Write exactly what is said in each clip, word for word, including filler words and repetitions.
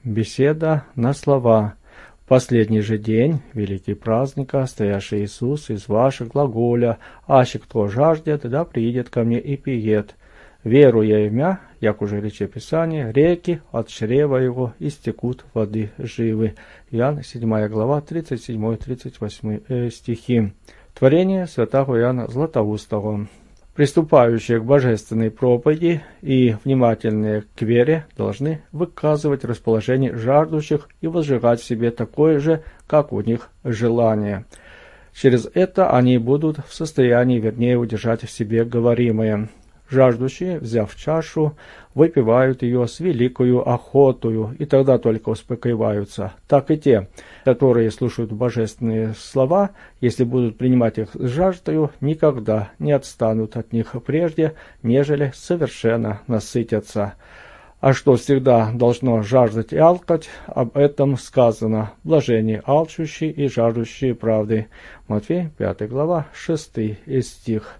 Беседа на слова. Последний же день, великий праздника, стоящий Иисус из ваших глаголя, аще кто жаждет, да приидет ко мне и пиет. Веруя имя, як уже рече Писание, реки от чрева его истекут воды живы. Иоанн седьмая глава, тридцать седьмой тридцать восьмой э, стихи. Творение святого Иоанна Златоустого. Приступающие к божественной проповеди и внимательные к вере должны выказывать расположение жаждущих и возжигать в себе такое же, как у них желание. Через это они будут в состоянии вернее удержать в себе говоримое. Жаждущие, взяв чашу, выпивают ее с великою охотою, и тогда только успокаиваются. Так и те, которые слушают божественные слова, если будут принимать их с жаждою, никогда не отстанут от них прежде, нежели совершенно насытятся. А что всегда должно жаждать и алкать, об этом сказано: блаженные алчущие и жаждущие правды. Матфея пятая глава, шестой стих.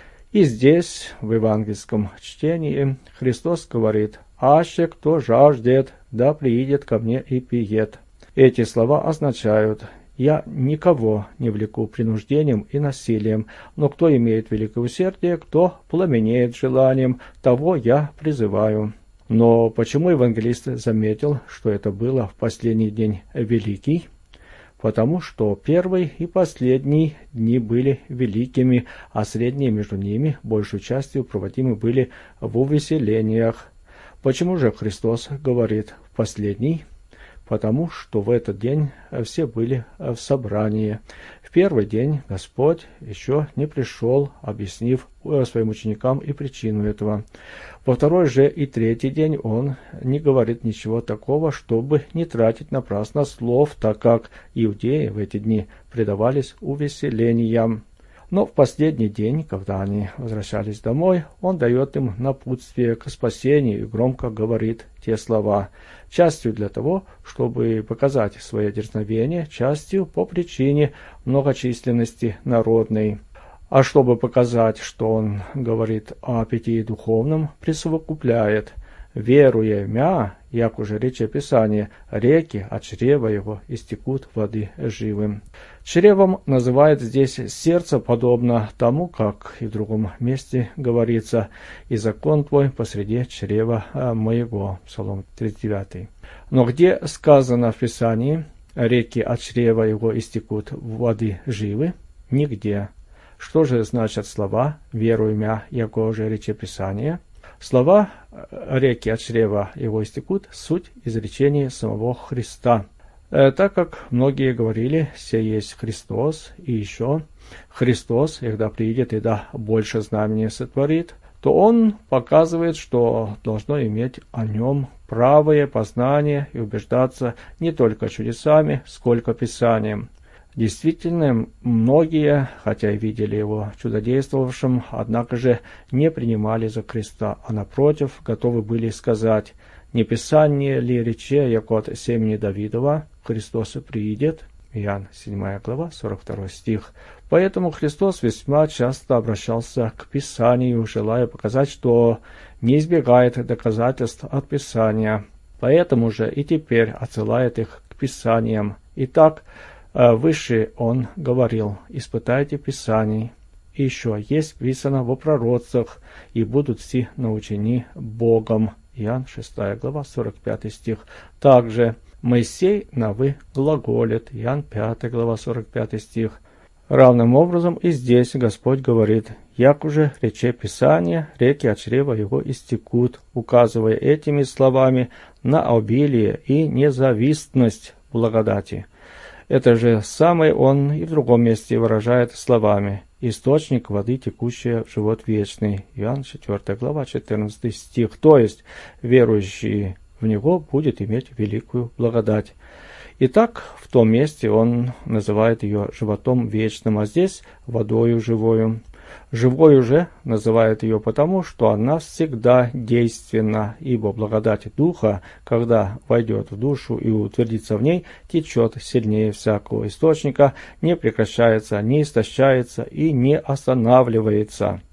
И здесь, в евангельском чтении, Христос говорит: «Аще кто жаждет, да приидет ко мне и пиет». Эти слова означают: «Я никого не влеку принуждением и насилием, но кто имеет великое усердие, кто пламенеет желанием, того я призываю». Но почему евангелист заметил, что это было в последний день великий? Потому что первый и последний дни были великими, а средние между ними большей частью проводимы были в увеселениях. Почему же Христос говорит «в последний»? Потому что в этот день все были в собрании. В первый день Господь еще не пришел, объяснив своим ученикам и причину этого. Во второй же и третий день Он не говорит ничего такого, чтобы не тратить напрасно слов, так как иудеи в эти дни предавались увеселениям. Но в последний день, когда они возвращались домой, Он дает им напутствие к спасению и громко говорит те слова, частью для того, чтобы показать свое дерзновение, частью по причине многочисленности народной. А чтобы показать, что Он говорит о питье духовном, присовокупляет: «Веруя мя, як уже рече Писание, реки от чрева его истекут воды живым». Чревом называет здесь сердце, подобно тому, как и в другом месте говорится: «И закон твой посреди чрева моего». Псалом тридцать девятый. Но где сказано в Писании «реки от чрева его истекут воды живы»? Нигде. Что же значат слова «веруя мя, яко уже рече Писание»? Слова «реки от чрева его истекут» — суть изречения самого Христа. Э, так как многие говорили, «се есть Христос», и еще Христос, когда приидет и да больше знамения сотворит, то Он показывает, что должно иметь о Нем правое познание и убеждаться не только чудесами, сколько Писанием. Действительно, многие, хотя и видели Его чудодействовавшим, однако же не принимали за Христа, а напротив, готовы были сказать: «Не Писание ли рече, яко от семени Давидова Христос приидет?» Иоанн седьмая глава, сорок второй стих. Поэтому Христос весьма часто обращался к Писанию, желая показать, что не избегает доказательств от Писания. Поэтому же и теперь отсылает их к Писаниям. Итак, выше Он говорил: «Испытайте Писаний». И еще есть писано во пророцах: «И будут все научени Богом». Иоанн шестая глава, сорок пятый стих. Также Моисей на «вы» глаголит. Иоанн пятая глава, сорок пятый стих. Равным образом и здесь Господь говорит: «Як уже рече Писание, реки от чрева его истекут», указывая этими словами на обилие и независимость благодати. Это же самое Он и в другом месте выражает словами: «Источник воды, текущая в живот вечный». Иоанн четвёртая глава, четырнадцатый стих. То есть верующий в Него будет иметь великую благодать. Итак, в том месте Он называет ее животом вечным, а здесь водою живою. Живою же называет ее потому, что она всегда действенна, ибо благодать Духа, когда войдет в душу и утвердится в ней, течет сильнее всякого источника, не прекращается, не истощается и не останавливается.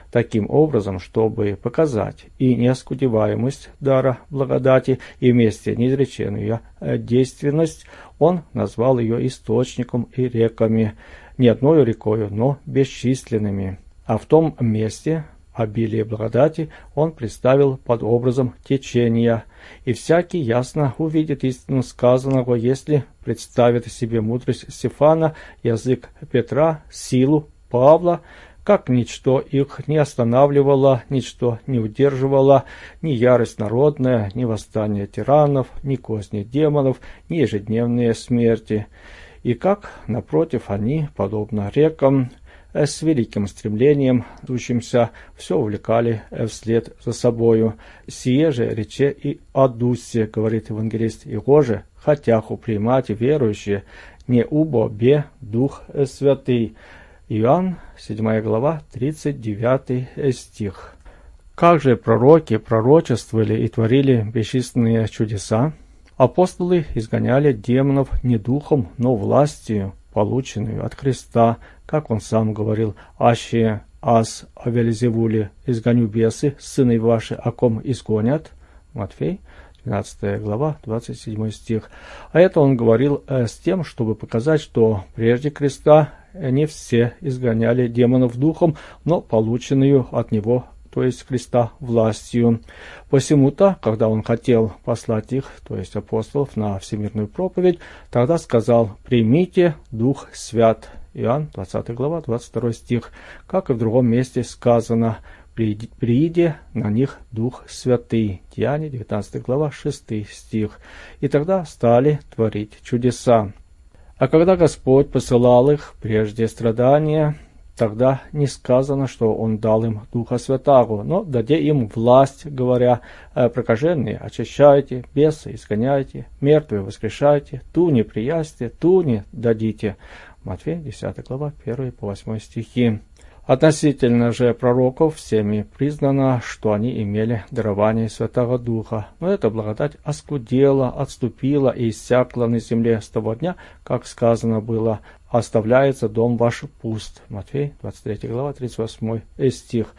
таким образом, чтобы показать и неоскудеваемость дара благодати, и вместе неизреченную действенность, он назвал ее источником и реками, не одной рекою, но бесчисленными. А в том месте обилие благодати он представил под образом течения, и всякий ясно увидит истину сказанного, если представит себе мудрость Стефана, язык Петра, силу Павла, как ничто их не останавливало, ничто не удерживало, ни ярость народная, ни восстание тиранов, ни козни демонов, ни ежедневные смерти. И как, напротив, они, подобно рекам, с великим стремлением, идущимся, все увлекали вслед за собою. «Сие же рече и о дусе, — говорит евангелист, — его же хотях упрямать верующие, не убо бе Дух Святый». Иоанн, седьмая глава, тридцать девятый стих. Как же пророки пророчествовали и творили бесчисленные чудеса? Апостолы изгоняли демонов не духом, но властью, полученную от Христа, как он сам говорил: «Аще аз о Вельзевуле изгоню бесы, сыны ваши о ком изгонят». Матфей, двенадцатая глава, двадцать седьмой стих. А это он говорил э, с тем, чтобы показать, что прежде креста не все изгоняли демонов духом, но полученную от него, то есть Христа, властью. Посему-то, когда он хотел послать их, то есть апостолов, на всемирную проповедь, тогда сказал: «Примите Дух Свят». Иоанн, двадцатая глава, двадцать второй стих. Как и в другом месте сказано: «Прииде на них Дух Святый». Деяния, девятнадцатая глава, шестой стих. И тогда стали творить чудеса. А когда Господь посылал их прежде страдания, тогда не сказано, что Он дал им Духа Святаго, но даде им власть, говоря: «Прокаженные очищайте, бесы изгоняйте, мертвые воскрешайте, ту не приясьте, ту не дадите». Матфея, десятая глава, первый по восьмой стихи. Относительно же пророков всеми признано, что они имели дарование Святого Духа, но эта благодать оскудела, отступила и иссякла на земле с того дня, как сказано было: «Оставляется дом ваш пуст». Матфей, двадцать третья глава, тридцать восьмой стих.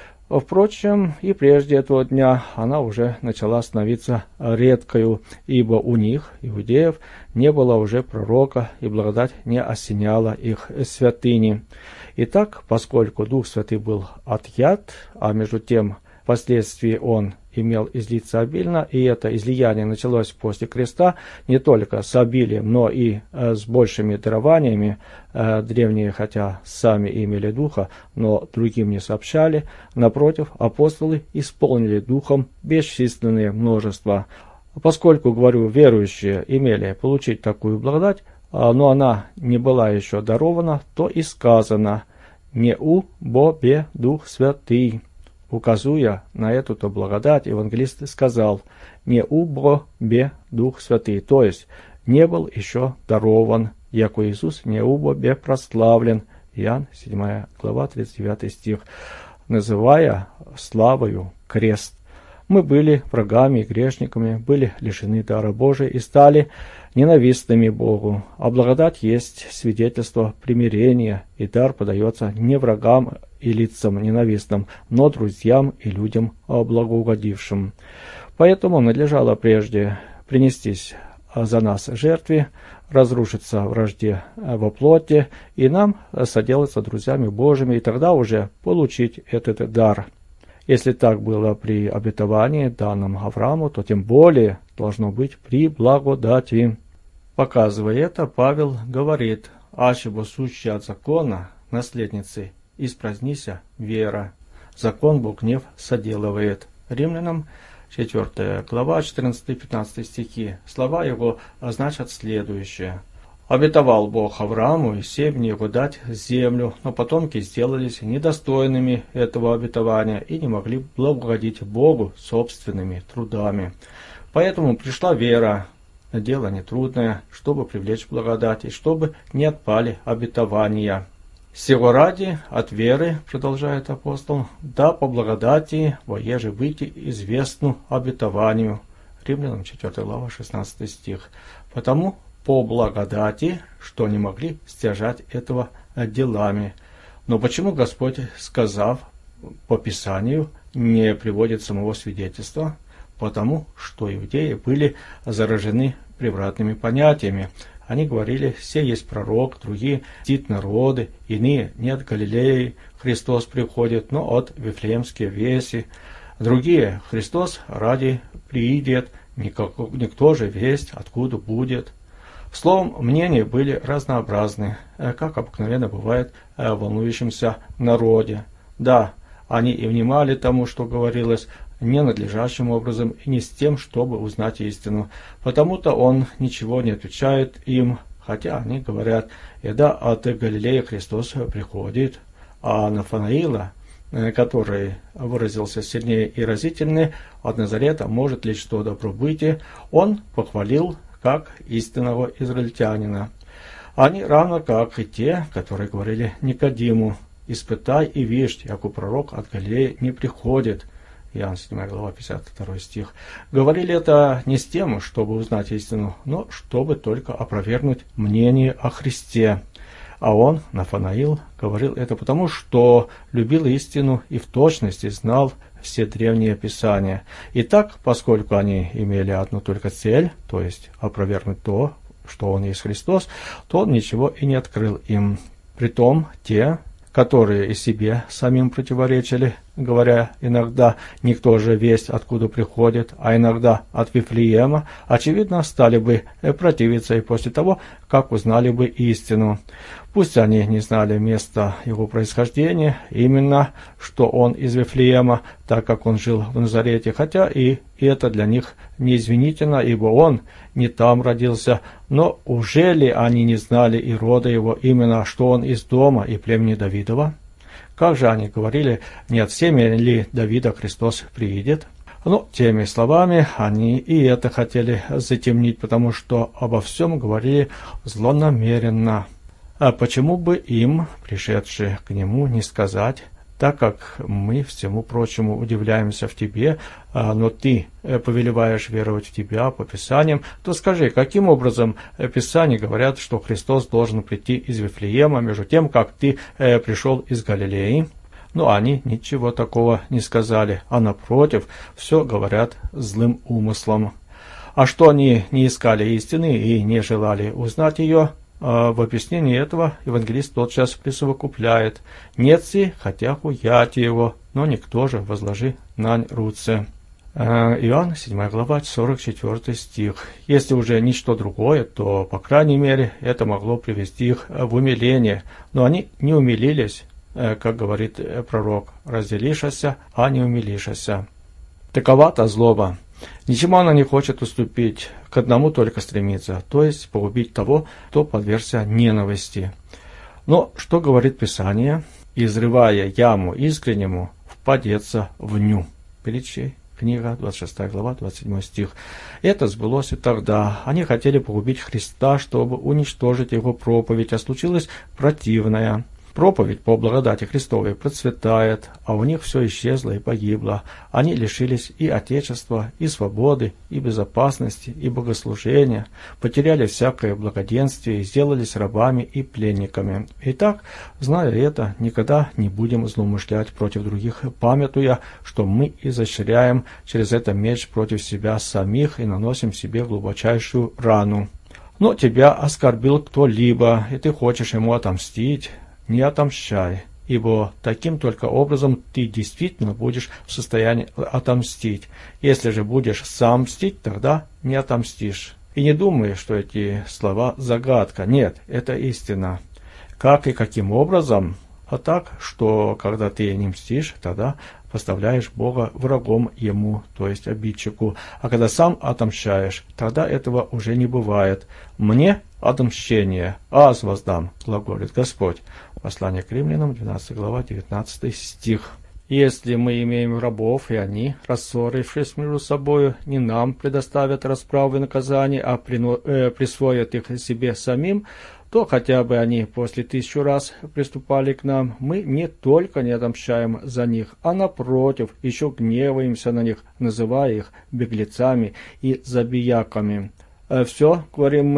Впрочем, и прежде этого дня она уже начала становиться редкою, ибо у них, иудеев, не было уже пророка, и благодать не осеняла их святыни. Итак, поскольку Дух Святый был отъят, а между тем впоследствии он имел излиться обильно, и это излияние началось после креста не только с обилием, но и э, с большими дарованиями. Э, древние, хотя сами имели Духа, но другим не сообщали. Напротив, апостолы исполнили Духом бесчисленное множество. Поскольку, говорю, верующие имели получить такую благодать, но она не была еще дарована, то и сказано: «Не у бо бе Дух Святый». Указуя на эту-то благодать, евангелист сказал: «Не у бо бе Дух Святый», то есть не был еще дарован, яко Иисус не убо бе прославлен. Иоанн, седьмая глава, тридцать девятый стих, называя славою крест. Мы были врагами и грешниками, были лишены дара Божия и стали ненавистными Богу. А благодать есть свидетельство примирения, и дар подается не врагам и лицам ненавистным, но друзьям и людям благоугодившим. Поэтому надлежало прежде принестись за нас жертве, разрушиться вражде во плоти, и нам соделаться друзьями Божьими, и тогда уже получить этот дар. Если так было при обетовании, данном Аврааму, то тем более должно быть при благодати. Показывая это, Павел говорит: «Аще бо сущий от закона, наследницы, испразднися вера. Закон Бог гнев соделывает». Римлянам, четвёртая глава, четырнадцатый-пятнадцатый стихи. Слова его значат следующее: «Обетовал Бог Аврааму и семени его дать землю, но потомки сделались недостойными этого обетования и не могли благогодить Богу собственными трудами. Поэтому пришла вера, дело нетрудное, чтобы привлечь благодать и чтобы не отпали обетования. Сего ради от веры, продолжает апостол, да по благодати воеже выйти известну обетованию». Римлянам, четвёртая глава, шестнадцатый стих. «Потому по благодати, что не могли стяжать этого делами». Но почему Господь, сказав: по Писанию не приводит самого свидетельства, потому что иудеи были заражены превратными понятиями. Они говорили: «Все есть пророк», другие — «Дит народы», иные — «Не от Галилеи Христос приходит, но от Вифлеемские веси», другие — «Христос ради приидет, никто же весть откуда будет». Словом, мнения были разнообразны, как обыкновенно бывает в волнующемся народе. Да, они и внимали тому, что говорилось, не надлежащим образом и не с тем, чтобы узнать истину. Потому-то он ничего не отвечает им, хотя они говорят: «Да, от Галилеи Христос приходит». А Нафанаила, который выразился сильнее и разительнее, от Назарета может ли что добро быть, он похвалил как истинного израильтянина. Они равно как и те, которые говорили Никодиму: «Испытай и вишь, яко пророк от Галилеи не приходит». Иоанн седьмая глава, пятьдесят второй стих. Говорили это не с тем, чтобы узнать истину, но чтобы только опровергнуть мнение о Христе. А он, Нафанаил, говорил это потому, что любил истину и в точности знал все древние писания. Итак, поскольку они имели одну только цель, то есть опровергнуть то, что он есть Христос, то он ничего и не открыл им. Притом те, которые и себе самим противоречили, говоря иногда: «Никто же весть откуда приходит», а иногда «от Вифлеема», очевидно, стали бы противиться и после того, как узнали бы истину. Пусть они не знали места его происхождения, именно что он из Вифлеема, так как он жил в Назарете, хотя и это для них неизвинительно, ибо он не там родился. Но уже ли они не знали и рода его, именно что он из дома и племени Давидова? Как же они говорили: «Не от семени ли Давида Христос приидет?» Но теми словами они и это хотели затемнить, потому что обо всем говорили злонамеренно. А почему бы им, пришедшие к нему, не сказать: «Так как мы всему прочему удивляемся в тебе, но ты повелеваешь веровать в тебя по Писаниям, то скажи, каким образом Писания говорят, что Христос должен прийти из Вифлеема, между тем, как ты пришел из Галилеи?» Но они ничего такого не сказали, а напротив, все говорят злым умыслом. А что они не искали истины и не желали узнать ее, в объяснении этого евангелист тотчас присовокупляет: «Нет си, хотя хуяти его, но никто же возложи нань руце». Иоанн седьмая глава, сорок четвёртый стих. Если уже ничто другое, то, по крайней мере, это могло привести их в умиление, но они не умилились, как говорит пророк: «Разделишася, а не умилишася». Такова-то злоба. Ничему она не хочет уступить, к одному только стремится, то есть погубить того, кто подвергся ненависти. Но что говорит Писание? «Изрывая яму искреннему, впадется в ню». Притчи, книга, двадцать шестая глава, двадцать седьмой стих. Это сбылось и тогда. Они хотели погубить Христа, чтобы уничтожить его проповедь, а случилось противное. Проповедь по благодати Христовой процветает, а у них все исчезло и погибло. Они лишились и отечества, и свободы, и безопасности, и богослужения, потеряли всякое благоденствие и сделались рабами и пленниками. Итак, зная это, никогда не будем злоумышлять против других, памятуя, что мы изощряем через это меч против себя самих и наносим себе глубочайшую рану. Но тебя оскорбил кто-либо, и ты хочешь ему отомстить. Не отомщай, ибо таким только образом ты действительно будешь в состоянии отомстить. Если же будешь сам мстить, тогда не отомстишь. И не думай, что эти слова загадка. Нет, это истина. Как и каким образом? А так, что когда ты не мстишь, тогда поставляешь Бога врагом ему, то есть обидчику. А когда сам отомщаешь, тогда этого уже не бывает. Мне отмщение, аз воздам, глаголит Господь. Послание к римлянам, двенадцатая глава, девятнадцатый стих. Если мы имеем рабов, и они, рассорившись между собою, не нам предоставят расправу и наказание, а прино, э, присвоят их себе самим, то хотя бы они после тысячу раз приступали к нам, мы не только не отомщаем за них, а напротив, еще гневаемся на них, называя их беглецами и забияками. Все, говорим мы,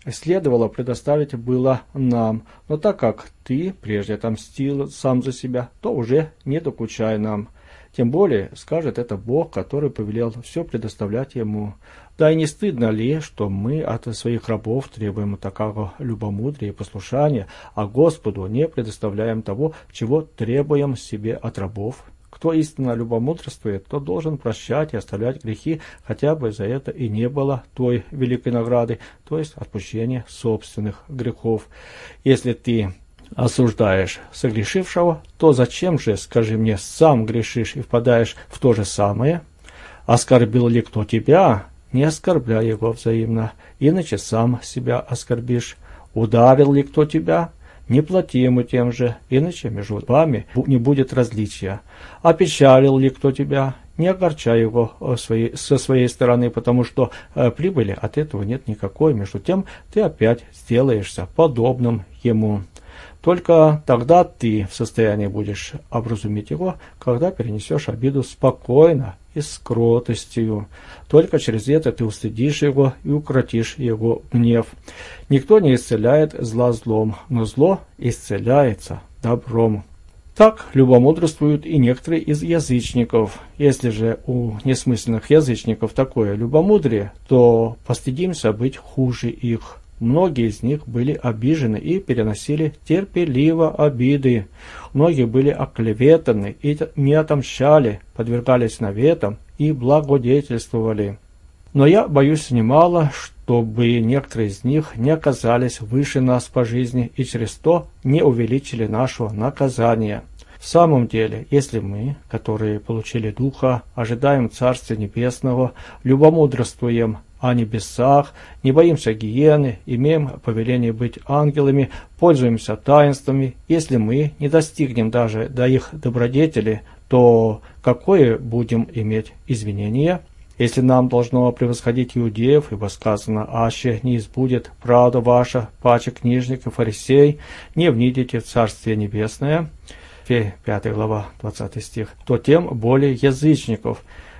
следовало предоставить было нам, но так как ты прежде отомстил сам за себя, то уже не докучай нам. Тем более, скажет это Бог, который повелел все предоставлять ему. Да и не стыдно ли, что мы от своих рабов требуем такого любомудрия и послушания, а Господу не предоставляем того, чего требуем себе от рабов? Кто истинно любомудрствует, тот должен прощать и оставлять грехи, хотя бы за это и не было той великой награды, то есть отпущения собственных грехов. Если ты осуждаешь согрешившего, то зачем же, скажи мне, сам грешишь и впадаешь в то же самое? Оскорбил ли кто тебя? Не оскорбляй его взаимно, иначе сам себя оскорбишь. Ударил ли кто тебя? Не плати ему тем же, иначе между вами не будет различия. Опечалил ли кто тебя? Не огорчай его со своей стороны, потому что прибыли от этого нет никакой. Между тем ты опять сделаешься подобным ему. Только тогда ты в состоянии будешь образумить его, когда перенесешь обиду спокойно и с кротостью. Только через это ты устыдишь его и укротишь его гнев. Никто не исцеляет зла злом, но зло исцеляется добром. Так любомудрствуют и некоторые из язычников. Если же у несмысленных язычников такое любомудрие, то постыдимся быть хуже их. Многие из них были обижены и переносили терпеливо обиды. Многие были оклеветаны и не отомщали, подвергались наветам и благодетельствовали. Но я боюсь немало, чтобы некоторые из них не оказались выше нас по жизни и через то не увеличили нашего наказания. В самом деле, если мы, которые получили Духа, ожидаем Царствия Небесного, любомудрствуем о небесах, не боимся гиены, имеем повеление быть ангелами, пользуемся таинствами, если мы не достигнем даже до их добродетели, то какое будем иметь извинение? Если нам должно превосходить иудеев, ибо сказано, аще не избудет правда ваша, паче книжник и фарисей, не внидите в Царствие Небесное, пятая глава, двадцатый стих, то тем более язычников.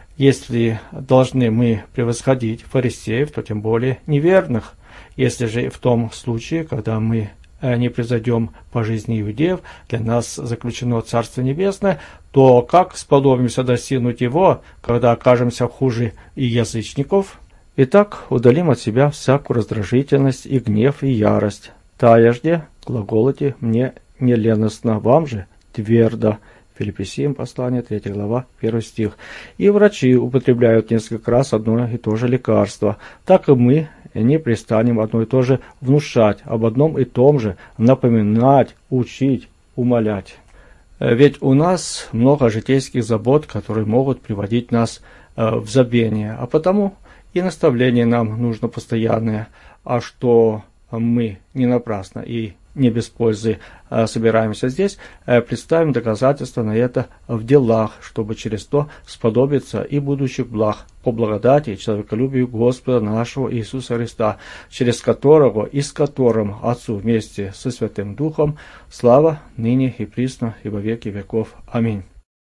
Если должны мы превосходить фарисеев, то тем более неверных. Если же в том случае, когда мы не превзойдем по жизни иудеев, для нас заключено Царство Небесное, то как сподобимся достигнуть его, когда окажемся хуже и язычников? Итак, удалим от себя всякую раздражительность и гнев и ярость. Таежде, глаголоте, мне не леностно, вам же твердо. Филиппийцам послание, третья глава, первый стих. И врачи употребляют несколько раз одно и то же лекарство. Так и мы не перестанем одно и то же внушать, об одном и том же напоминать, учить, умолять. Ведь у нас много житейских забот, которые могут приводить нас в забвение, а потому и наставление нам нужно постоянное, а что мы не напрасно и не без пользы собираемся здесь, представим доказательства на это в делах, чтобы через то сподобиться и будущих благ по благодати и человеколюбию Господа нашего Иисуса Христа, через которого и с которым Отцу вместе со Святым Духом слава ныне и присно и во веки веков. Аминь.